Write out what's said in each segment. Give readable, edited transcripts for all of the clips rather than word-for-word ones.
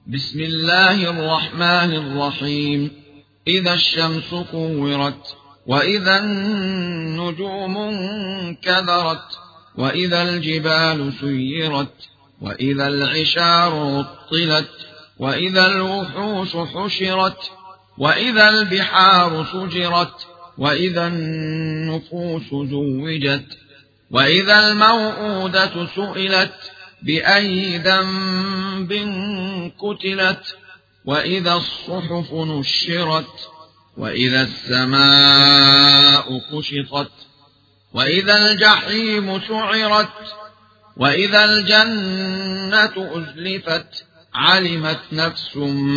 بسم الله الرحمن الرحيم. إذا الشمس كورت، وإذا النجوم انكدرت، وإذا الجبال سيرت، وإذا العشار عطلت، وإذا الوحوش حشرت، وإذا البحار سجرت، وإذا النفوس زوجت، وإذا الموءودة سئلت بأي ذنب قتلت، وإذا الصحف نشرت، وإذا السماء كشطت، وإذا الجحيم سعرت، وإذا الجنة أزلفت، علمت نفس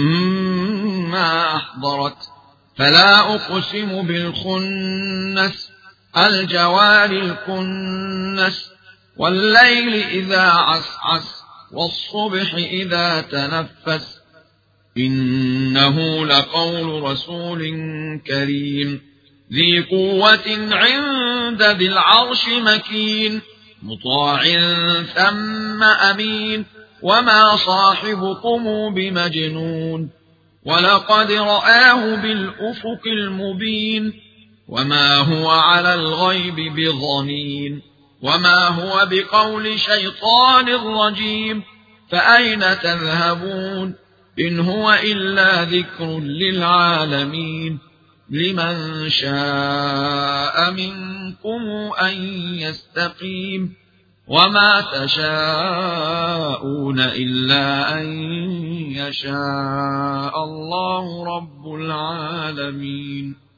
ما أحضرت. فلا أقسم بالخنس، الجوار الكنس، والليل إذا عسعس، والصبح إذا تنفس، إنه لقول رسول كريم ذي قوة عند ذي العرش مكين، مطاع ثم أمين، وما صاحبكم بمجنون، ولقد رآه بالأفق المبين، وما هو على الغيب بضنين، وما هو بقول شيطان رجيم. فأين تذهبون؟ إن هو إلا ذكر للعالمين، لمن شاء منكم أن يستقيم، وما تشاءون إلا أن يشاء الله رب العالمين.